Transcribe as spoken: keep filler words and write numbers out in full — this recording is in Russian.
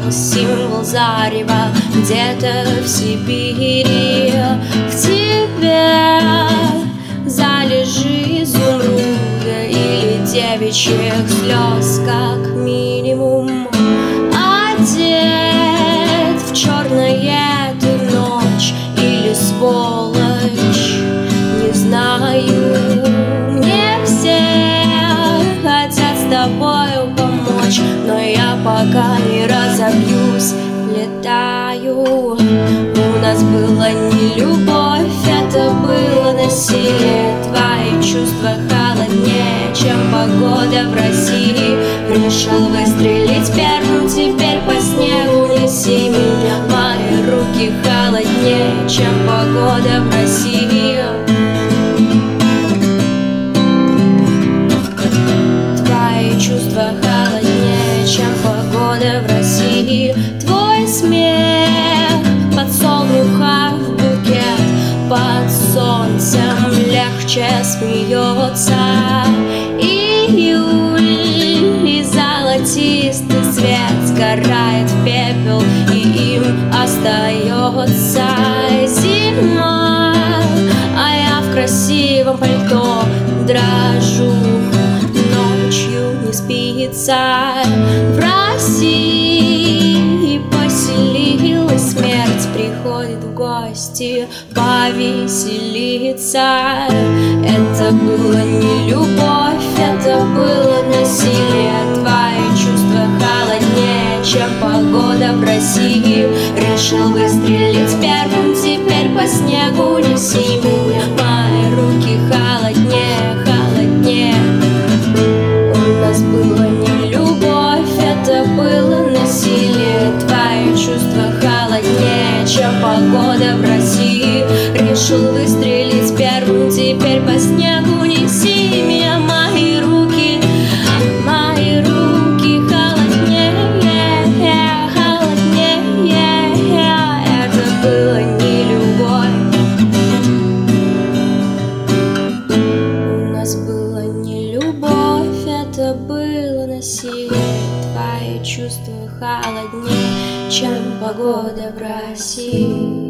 символ зарева где-то в Сибири. В тебе залежи изумруда или девичьих слез как минимум. Одет в черное ты ночь или сволочь, не знаю. Мне все хотят с тобою помочь, но я пока не разобьюсь, летаю. У нас была не любовь, это было насилие. Твои чувства холоднее, чем погода в России. Решил выстрелить первым, теперь по снегу неси меня. Мои руки холоднее, чем погода в России. Твои чувства холоднее, чем погода в России. Твой смех подсолнуха в букет, под солнцем легче смеется июль, и золотистый свет сгорает в пепел, и им остается зима. А я в красивом пальто дрожу, ночью не спится. В России поселилась смерть, приходит в гости повеселиться. Это было не любовь, это было насилие. Твои чувства холоднее, чем погода в России. Решил выстрелить первым, теперь по снегу неси меня. Мои руки холоднее, холоднее. У нас было не любовь, это было насилие. Твои чувства холоднее, чем погода в России. Решил выстрелить первым, теперь по снегу неси меня. Мои руки, мои руки холоднее, холоднее. Это было не любовь. У нас было не любовь, это было насилие. Твои чувства холоднее, чем погода в России.